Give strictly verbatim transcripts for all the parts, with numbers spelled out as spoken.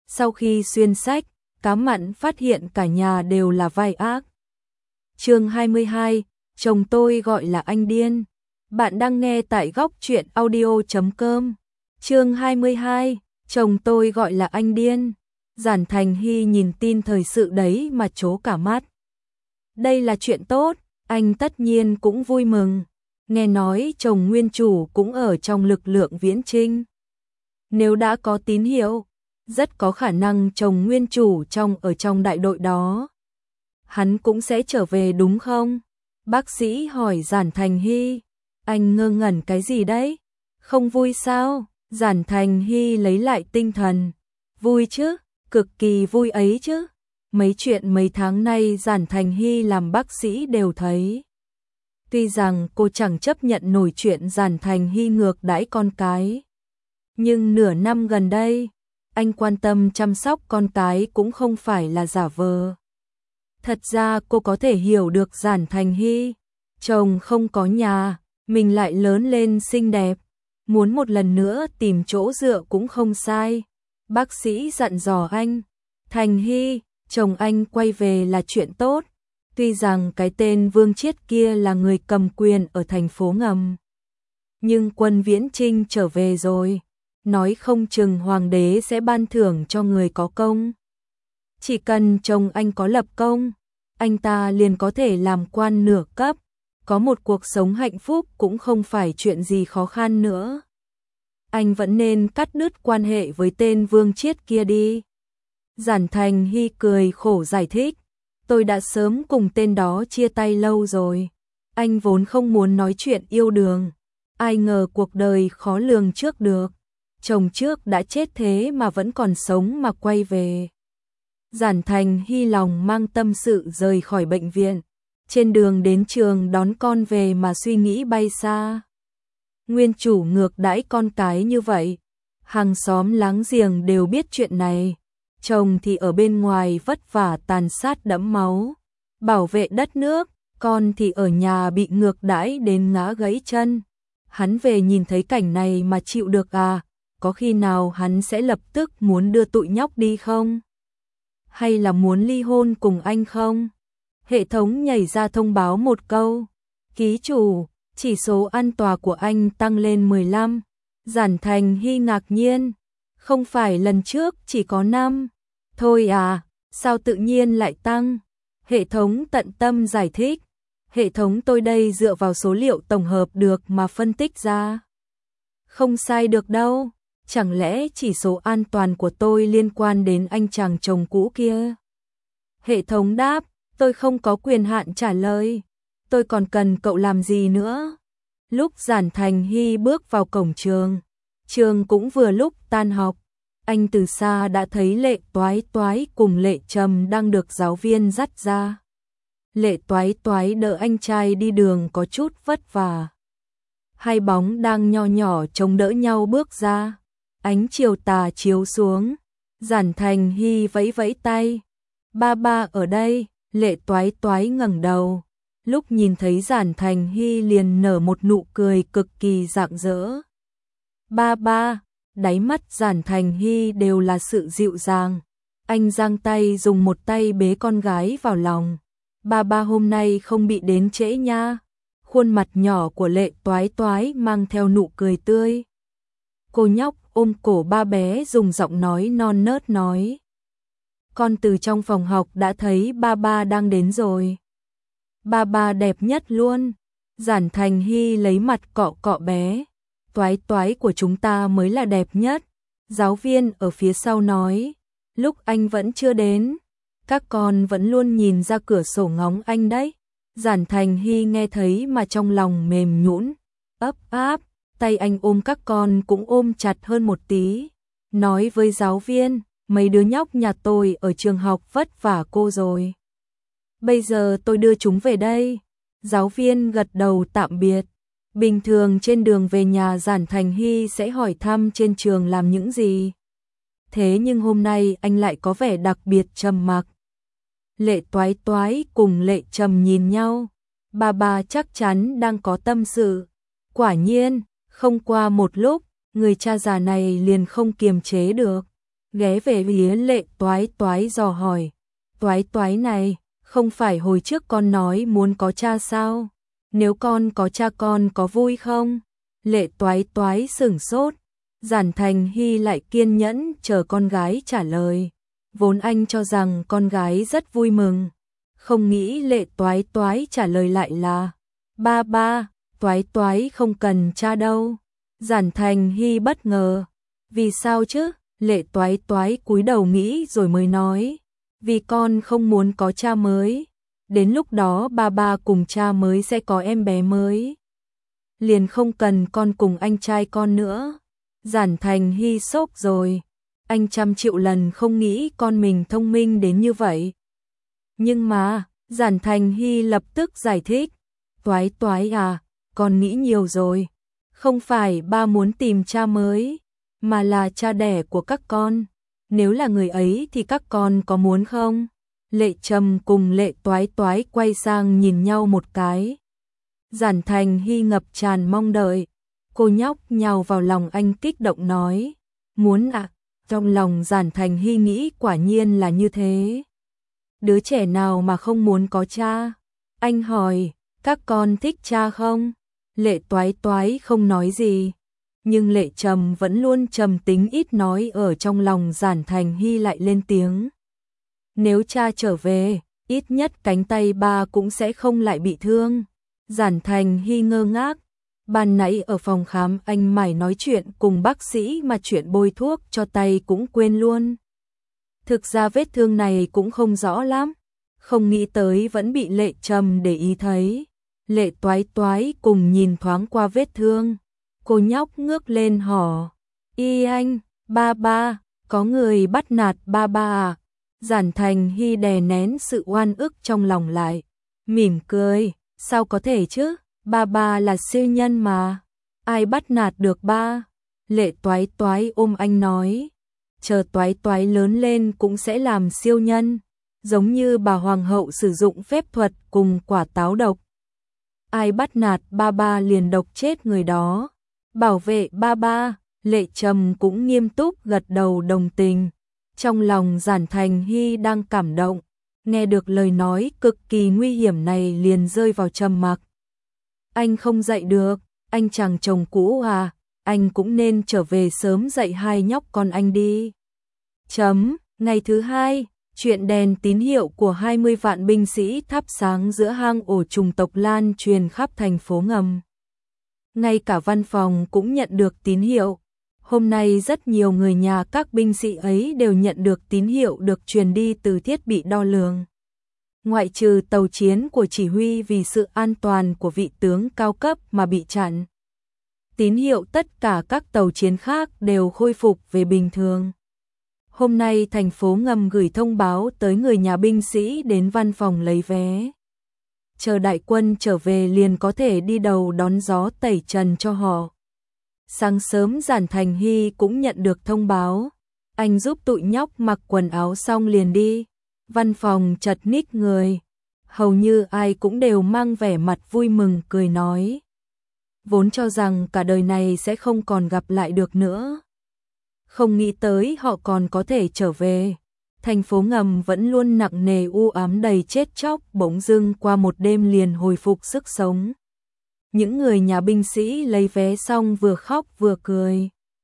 Sau khi xuyên sách, Cá Mặn phát hiện cả nhà đều là vai ác. Chương hai mươi hai, chồng tôi gọi là anh điên. Bạn đang nghe tại góc truyện audio chấm com. Chương hai mươi hai, chồng tôi gọi là anh điên. Giản Thành Hy nhìn tin thời sự đấy mà trố cả mắt. Đây là chuyện tốt, anh tất nhiên cũng vui mừng. Nghe nói chồng nguyên chủ cũng ở trong lực lượng viễn trinh. Nếu đã có tín hiệu, rất có khả năng chồng nguyên chủ trong ở trong đại đội đó. Hắn cũng sẽ trở về đúng không? Bác sĩ hỏi Giản Thành Hy. Anh ngơ ngẩn cái gì đấy? Không vui sao? Giản Thành Hy lấy lại tinh thần. Vui chứ, cực kỳ vui ấy chứ. Mấy chuyện mấy tháng nay Giản Thành Hy làm bác sĩ đều thấy. Tuy rằng cô chẳng chấp nhận nổi chuyện Giản Thành Hy ngược đãi con cái. Nhưng nửa năm gần đây, anh quan tâm chăm sóc con cái cũng không phải là giả vờ. Thật ra cô có thể hiểu được Giản Thành Hy. Chồng không có nhà, mình lại lớn lên xinh đẹp. Muốn một lần nữa tìm chỗ dựa cũng không sai. Bác sĩ dặn dò anh. Thành Hy, chồng anh quay về là chuyện tốt. Tuy rằng cái tên Vương Chiết kia là người cầm quyền ở thành phố ngầm. Nhưng quân Viễn Trinh trở về rồi. Nói không chừng hoàng đế sẽ ban thưởng cho người có công. Chỉ cần chồng anh có lập công, anh ta liền có thể làm quan nửa cấp. Có một cuộc sống hạnh phúc cũng không phải chuyện gì khó khăn nữa. Anh vẫn nên cắt đứt quan hệ với tên Vương Chiết kia đi. Giản Thành Hy cười khổ giải thích. Tôi đã sớm cùng tên đó chia tay lâu rồi. Anh vốn không muốn nói chuyện yêu đương. Ai ngờ cuộc đời khó lường trước được. Chồng trước đã chết thế mà vẫn còn sống mà quay về. Giản Thành Hy lòng mang tâm sự rời khỏi bệnh viện. Trên đường đến trường đón con về mà suy nghĩ bay xa. Nguyên chủ ngược đãi con cái như vậy. Hàng xóm láng giềng đều biết chuyện này. Chồng thì ở bên ngoài vất vả tàn sát đẫm máu. Bảo vệ đất nước. Con thì ở nhà bị ngược đãi đến ngã gãy chân. Hắn về nhìn thấy cảnh này mà chịu được à? Có khi nào hắn sẽ lập tức muốn đưa tụi nhóc đi không? Hay là muốn ly hôn cùng anh không? Hệ thống nhảy ra thông báo một câu. Ký chủ, chỉ số an toàn của anh tăng lên mười lăm. Giản Thành Hy ngạc nhiên. Không phải lần trước chỉ có năm. Thôi à, sao tự nhiên lại tăng? Hệ thống tận tâm giải thích. Hệ thống tôi đây dựa vào số liệu tổng hợp được mà phân tích ra. Không sai được đâu. Chẳng lẽ chỉ số an toàn của tôi liên quan đến anh chàng chồng cũ kia? Hệ thống đáp, tôi không có quyền hạn trả lời. Tôi còn cần cậu làm gì nữa? Lúc Giản Thành Hy bước vào cổng trường, trường cũng vừa lúc tan học. Anh từ xa đã thấy Lệ Toái Toái cùng Lệ Trầm đang được giáo viên dắt ra. Lệ Toái Toái đỡ anh trai đi đường có chút vất vả. Hai bóng đang nho nhỏ chống đỡ nhau bước ra. Ánh chiều tà chiếu xuống. Giản Thành Hy vẫy vẫy tay. Ba ba ở đây. Lệ Toái Toái ngẩng đầu. Lúc nhìn thấy Giản Thành Hy liền nở một nụ cười cực kỳ rạng rỡ. Ba ba. Đáy mắt Giản Thành Hy đều là sự dịu dàng. Anh giang tay dùng một tay bế con gái vào lòng. Ba ba hôm nay không bị đến trễ nha. Khuôn mặt nhỏ của Lệ Toái Toái mang theo nụ cười tươi. Cô nhóc ôm cổ ba bé dùng giọng nói non nớt nói. Con từ trong phòng học đã thấy ba ba đang đến rồi. Ba ba đẹp nhất luôn. Giản Thành Hy lấy mặt cọ cọ bé. Toái Toái của chúng ta mới là đẹp nhất. Giáo viên ở phía sau nói. Lúc anh vẫn chưa đến, các con vẫn luôn nhìn ra cửa sổ ngóng anh đấy. Giản Thành Hy nghe thấy mà trong lòng mềm nhũn, ấp áp. Tay anh ôm các con cũng ôm chặt hơn một tí. Nói với giáo viên, mấy đứa nhóc nhà tôi ở trường học vất vả cô rồi. Bây giờ tôi đưa chúng về đây. Giáo viên gật đầu tạm biệt. Bình thường trên đường về nhà Giản Thành Hy sẽ hỏi thăm trên trường làm những gì. Thế nhưng hôm nay anh lại có vẻ đặc biệt trầm mặc. Lệ Toái Toái cùng Lệ Trầm nhìn nhau. Bà bà chắc chắn đang có tâm sự. Quả nhiên, không qua một lúc, người cha già này liền không kiềm chế được. ghé về phía Lệ Toái Toái dò hỏi. Toái Toái này, không phải hồi trước con nói muốn có cha sao? Nếu con có cha con có vui không? Lệ Toái Toái sửng sốt. Giản Thành Hy lại kiên nhẫn chờ con gái trả lời. Vốn anh cho rằng con gái rất vui mừng. Không nghĩ Lệ Toái Toái trả lời lại là: ba ba, Toái Toái không cần cha đâu. Giản Thành Hy bất ngờ. Vì sao chứ? Lệ Toái Toái cúi đầu nghĩ rồi mới nói. Vì con không muốn có cha mới. Đến lúc đó ba ba cùng cha mới sẽ có em bé mới. Liền không cần con cùng anh trai con nữa. Giản Thành Hy sốc rồi. Anh trăm triệu lần không nghĩ con mình thông minh đến như vậy. Nhưng mà, Giản Thành Hy lập tức giải thích. Toái Toái à, con nghĩ nhiều rồi. Không phải ba muốn tìm cha mới, mà là cha đẻ của các con. Nếu là người ấy thì các con có muốn không? Lệ Trầm cùng Lệ Toái Toái quay sang nhìn nhau một cái. Giản Thành Hy ngập tràn mong đợi. Cô nhóc nhào vào lòng anh kích động nói. Muốn à? Trong lòng Giản Thành Hy nghĩ quả nhiên là như thế. Đứa trẻ nào mà không muốn có cha? Anh hỏi, các con thích cha không? Lệ Toái Toái không nói gì. Nhưng Lệ Trầm vẫn luôn trầm tính ít nói, ở trong lòng Giản Thành Hy lại lên tiếng. Nếu cha trở về, ít nhất cánh tay ba cũng sẽ không lại bị thương. Giản Thành Hy ngơ ngác. Ban nãy ở phòng khám anh mải nói chuyện cùng bác sĩ mà chuyện bôi thuốc cho tay cũng quên luôn. Thực ra vết thương này cũng không rõ lắm. Không nghĩ tới vẫn bị Lệ Trầm để ý thấy. Lệ Toái Toái cùng nhìn thoáng qua vết thương. Cô nhóc ngước lên hò. Y anh, ba ba, có người bắt nạt ba ba à? Giản Thành Hy đè nén sự oan ức trong lòng lại. Mỉm cười, sao có thể chứ? Ba ba là siêu nhân mà. Ai bắt nạt được ba? Lệ Toái Toái ôm anh nói. Chờ Toái Toái lớn lên cũng sẽ làm siêu nhân. Giống như bà hoàng hậu sử dụng phép thuật cùng quả táo độc. Ai bắt nạt ba ba liền độc chết người đó. Bảo vệ ba ba. Lệ Trầm cũng nghiêm túc gật đầu đồng tình. Trong lòng Giản Thành Hy đang cảm động. Nghe được lời nói cực kỳ nguy hiểm này liền rơi vào trầm mặc. Anh không dạy được, anh chàng chồng cũ à, anh cũng nên trở về sớm dạy hai nhóc con anh đi. Chấm, ngày thứ hai, chuyện đèn tín hiệu của hai mươi vạn binh sĩ thắp sáng giữa hang ổ trùng tộc lan truyền khắp thành phố ngầm. Ngay cả văn phòng cũng nhận được tín hiệu. Hôm nay rất nhiều người nhà các binh sĩ ấy đều nhận được tín hiệu được truyền đi từ thiết bị đo lường. Ngoại trừ tàu chiến của chỉ huy vì sự an toàn của vị tướng cao cấp mà bị chặn. Tín hiệu tất cả các tàu chiến khác đều khôi phục về bình thường. Hôm nay thành phố ngầm gửi thông báo tới người nhà binh sĩ đến văn phòng lấy vé. Chờ đại quân trở về liền có thể đi đầu đón gió tẩy trần cho họ. Sáng sớm Giản Thành Hy cũng nhận được thông báo. Anh giúp tụi nhóc mặc quần áo xong liền đi. Văn phòng chật ních người. Hầu như ai cũng đều mang vẻ mặt vui mừng cười nói. Vốn cho rằng cả đời này sẽ không còn gặp lại được nữa. Không nghĩ tới họ còn có thể trở về. Thành phố ngầm vẫn luôn nặng nề u ám đầy chết chóc, bỗng dưng qua một đêm liền hồi phục sức sống. Những người nhà binh sĩ lấy vé xong vừa khóc vừa cười.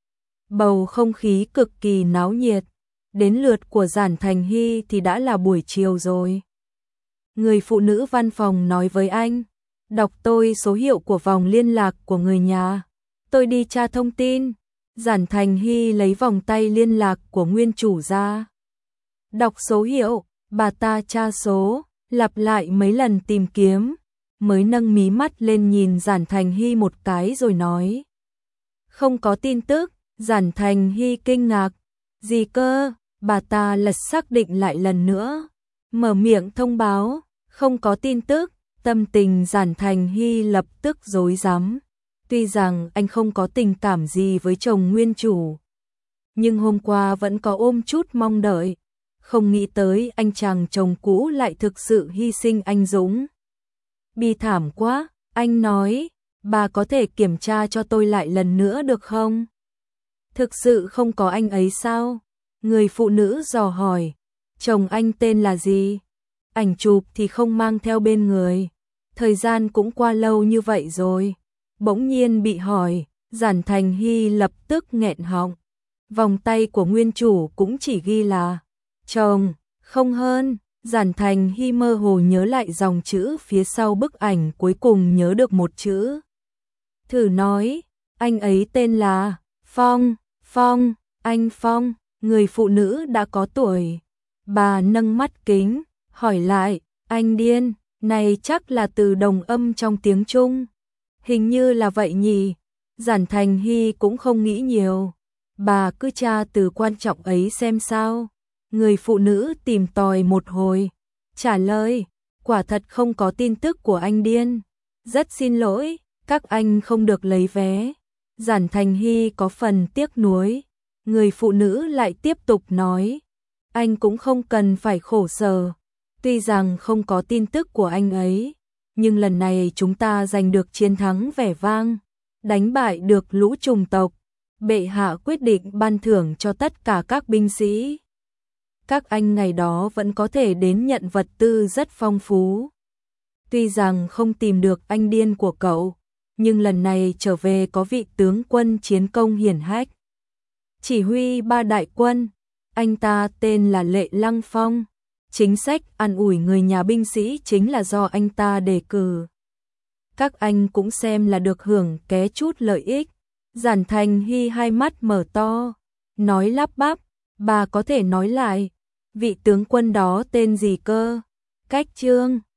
Bầu không khí cực kỳ náo nhiệt. Đến lượt của Giản Thành Hy thì đã là buổi chiều rồi. Người phụ nữ văn phòng nói với anh. Đọc tôi số hiệu của vòng liên lạc của người nhà. Tôi đi tra thông tin. Giản Thành Hy lấy vòng tay liên lạc của nguyên chủ ra. Đọc số hiệu, bà ta tra số, lặp lại mấy lần tìm kiếm. Mới nâng mí mắt lên nhìn Giản Thành Hy một cái rồi nói. Không có tin tức. Giản Thành Hy kinh ngạc. Gì cơ? Bà ta lật xác định lại lần nữa. Mở miệng thông báo. Không có tin tức. Tâm tình Giản Thành Hy lập tức rối rắm. Tuy rằng anh không có tình cảm gì với chồng nguyên chủ, nhưng hôm qua vẫn có ôm chút mong đợi. Không nghĩ tới anh chàng chồng cũ lại thực sự hy sinh anh dũng. Bi thảm quá, anh nói, bà có thể kiểm tra cho tôi lại lần nữa được không? Thực sự không có anh ấy sao? Người phụ nữ dò hỏi, chồng anh tên là gì? Ảnh chụp thì không mang theo bên người. Thời gian cũng qua lâu như vậy rồi. Bỗng nhiên bị hỏi, Giản Thành Hy lập tức nghẹn họng. Vòng tay của nguyên chủ cũng chỉ ghi là chồng, không hơn. Giản Thành Hy mơ hồ nhớ lại dòng chữ phía sau bức ảnh, cuối cùng nhớ được một chữ. Thử nói, anh ấy tên là Phong, Phong, anh Phong. Người phụ nữ đã có tuổi. Bà nâng mắt kính, hỏi lại, anh Điên, này chắc là từ đồng âm trong tiếng Trung. Hình như là vậy nhỉ. Giản Thành Hy cũng không nghĩ nhiều. Bà cứ tra từ quan trọng ấy xem sao. Người phụ nữ tìm tòi một hồi, trả lời, quả thật không có tin tức của anh Điên. Rất xin lỗi, các anh không được lấy vé. Giản Thành Hy có phần tiếc nuối. Người phụ nữ lại tiếp tục nói, anh cũng không cần phải khổ sở. Tuy rằng không có tin tức của anh ấy, nhưng lần này chúng ta giành được chiến thắng vẻ vang, đánh bại được lũ trùng tộc. Bệ hạ quyết định ban thưởng cho tất cả các binh sĩ. Các anh ngày đó vẫn có thể đến nhận vật tư rất phong phú. Tuy rằng không tìm được anh Điên của cậu, nhưng lần này trở về có vị tướng quân chiến công hiển hách, chỉ huy ba đại quân. Anh ta tên là Lệ Lăng Phong. Chính sách an ủi người nhà binh sĩ chính là do anh ta đề cử. Các anh cũng xem là được hưởng ké chút lợi ích. Giản Thành Hy hai mắt mở to, nói lắp bắp, bà có thể nói lại, vị tướng quân đó tên gì cơ? Cách Trương.